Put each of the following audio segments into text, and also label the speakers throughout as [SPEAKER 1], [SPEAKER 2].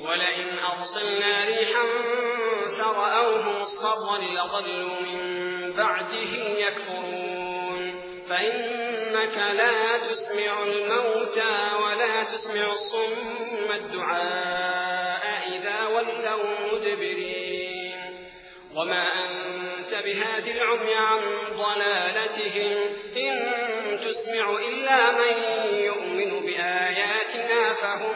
[SPEAKER 1] ولئن أرسلنا ريحا فرأوه مصفرا لظلوا من بعده يكفرون فإنك لا تسمع الموتى ولا تسمع الصم الدعاء إذا ولوا مدبرين وما أنت بهاد العمي عن ضلالتهم إن تسمع إلا من يؤمن بآياتنا فهم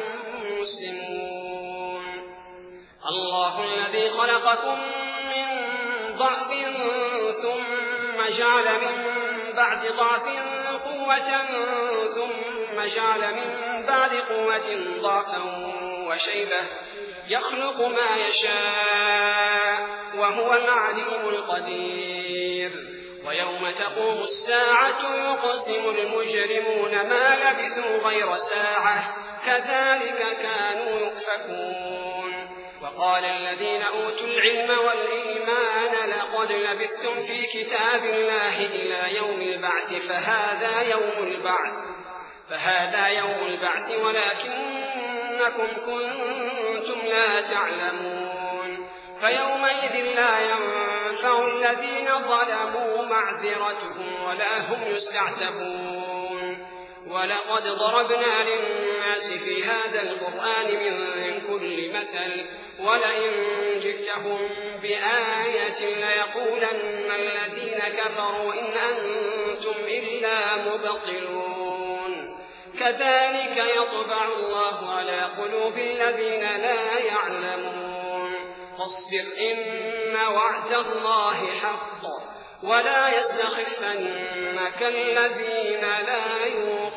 [SPEAKER 1] مسلمون. الله الذي خلقكم من ضعف ثم جعل من بعد ضعف قوة ثم جعل من بعد قوة ضعفا وشيبة يخلق ما يشاء وهو العليم القدير. ويوم تقوم الساعة يقسم المجرمون ما لبثوا غير ساعة كذلك كانوا يؤفكون. وقال الذين أوتوا العلم والإيمان لقد لبثتم في كتاب الله إلى يوم البعث فهذا يوم البعث ولكنكم كنتم لا تعلمون. فيومئذ لا ينفع الذين ظلموا معذرتهم ولا هم يستعتبون. ولقد ضربنا للناس في هذا القرآن من كل مثل ولئن جئتهم بآية ليقولن الذين كفروا إن أنتم إلا مبطلون. كذلك يطبع الله على قلوب الذين لا يعلمون. فاصبر إن وعد الله حق ولا يستخفنك الذين لا يؤمنون.